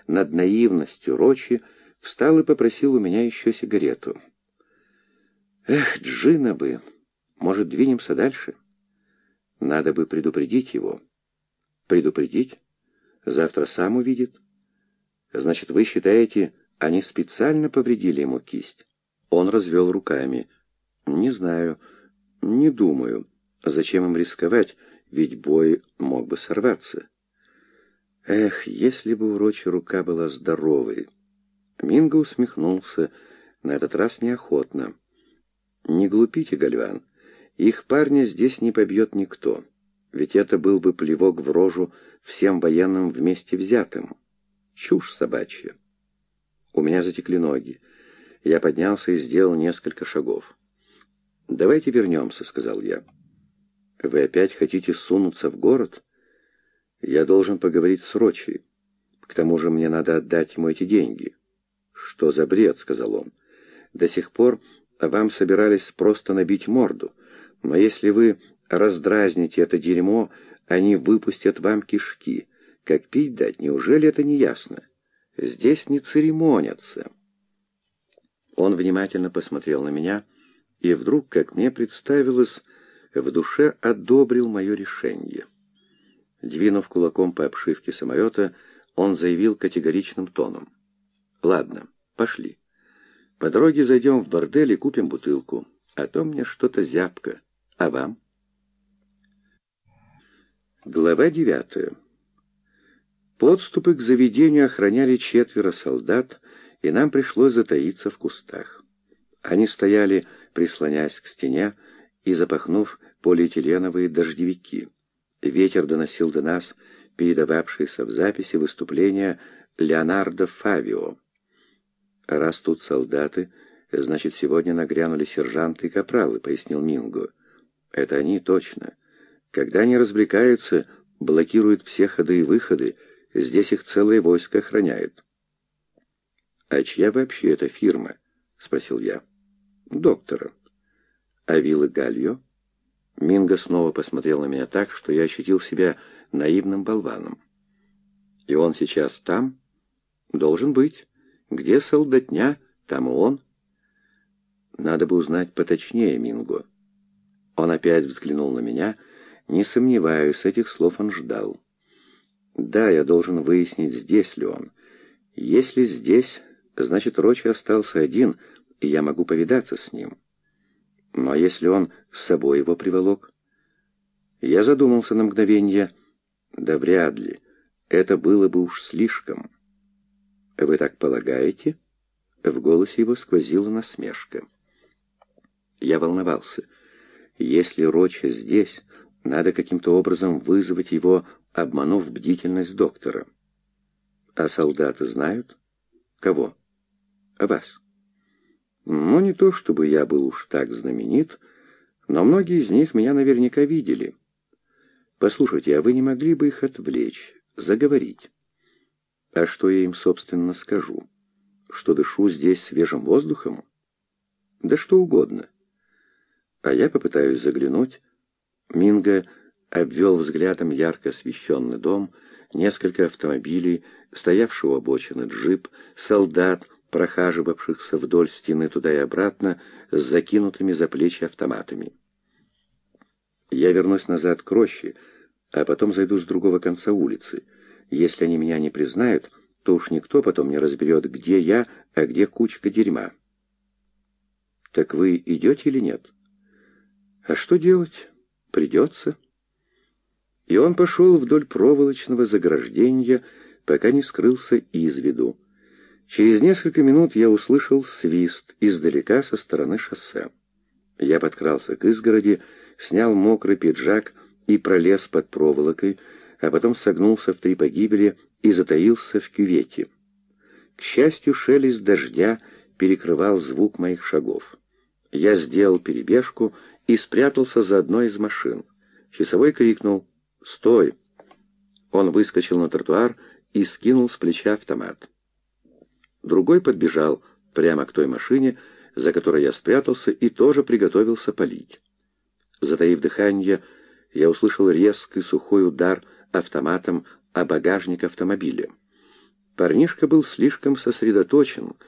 над наивностью Рочи, встал и попросил у меня еще сигарету. Эх, Джина бы! Может, двинемся дальше? Надо бы предупредить его. Предупредить? Завтра сам увидит. Значит, вы считаете, они специально повредили ему кисть? Он развел руками. Не знаю, не думаю. Зачем им рисковать, ведь бой мог бы сорваться. Эх, если бы у Рочи рука была здоровой. Минго усмехнулся, на этот раз неохотно. Не глупите, Гальван. Их парня здесь не побьет никто. Ведь это был бы плевок в рожу всем военным вместе взятым. Чушь собачья. У меня затекли ноги. Я поднялся и сделал несколько шагов. «Давайте вернемся», — сказал я. «Вы опять хотите сунуться в город? Я должен поговорить с Рочи. К тому же мне надо отдать ему эти деньги». «Что за бред?» — сказал он. «До сих пор вам собирались просто набить морду. Но если вы раздразните это дерьмо, они выпустят вам кишки. Как пить дать, неужели это не ясно? Здесь не церемонятся». Он внимательно посмотрел на меня и вдруг, как мне представилось, в душе одобрил мое решение. Двинув кулаком по обшивке самолета, он заявил категоричным тоном: «Ладно, пошли. По дороге зайдем в бордель и купим бутылку, а то мне что-то зябко. А вам?» Глава 9. Подступы к заведению охраняли 4 солдат, и нам пришлось затаиться в кустах. Они стояли, прислонясь к стене и запахнув полиэтиленовые дождевики. Ветер доносил до нас передававшиеся в записи выступления Леонардо Фавио. «Раз тут солдаты, значит, сегодня нагрянули сержанты и капралы», — пояснил Минго. «Это они точно. Когда они развлекаются, блокируют все ходы и выходы, здесь их целое войско охраняет». «А чья вообще эта фирма?» — спросил я. «Доктора». «А виллы Гальо?» Минго снова посмотрел на меня так, что я ощутил себя наивным болваном. «И он сейчас там?» «Должен быть. Где солдатня, там и он». «Надо бы узнать поточнее, Минго». Он опять взглянул на меня. Не сомневаюсь, этих слов он ждал. «Да, я должен выяснить, здесь ли он. Если здесь, значит, Рочи остался один, и я могу повидаться с ним. Но если он с собой его приволок?» Я задумался на мгновение. Да вряд ли. Это было бы уж слишком. «Вы так полагаете?» В голосе его сквозила насмешка. Я волновался. Если Рочи здесь, надо каким-то образом вызвать его, обманув бдительность доктора. «А солдаты знают?» «Кого?» «Вас». «Ну, не то чтобы я был уж так знаменит, но многие из них меня наверняка видели. Послушайте, а вы не могли бы их отвлечь, заговорить?» «А что я им, собственно, скажу? Что дышу здесь свежим воздухом?» «Да что угодно. А я попытаюсь заглянуть». Минго обвел взглядом ярко освещенный дом, несколько автомобилей, стоявший у обочины джип, солдат, прохаживавшихся вдоль стены туда и обратно с закинутыми за плечи автоматами. «Я вернусь назад к роще, а потом зайду с другого конца улицы. Если они меня не признают, то уж никто потом не разберет, где я, а где кучка дерьма». «Так вы идете или нет?» «А что делать? Придется». И он пошел вдоль проволочного заграждения, пока не скрылся из виду. Через несколько минут я услышал свист издалека со стороны шоссе. Я подкрался к изгороди, снял мокрый пиджак и пролез под проволокой, а потом согнулся в 3 погибели и затаился в кювете. К счастью, шелест дождя перекрывал звук моих шагов. Я сделал перебежку и спрятался за одной из машин. Часовой крикнул: «Стой!». Он выскочил на тротуар и скинул с плеча автомат. Другой подбежал прямо к той машине, за которой я спрятался, и тоже приготовился палить. Затаив дыхание, я услышал резкий сухой удар автоматом о багажник автомобиля. Парнишка был слишком сосредоточен,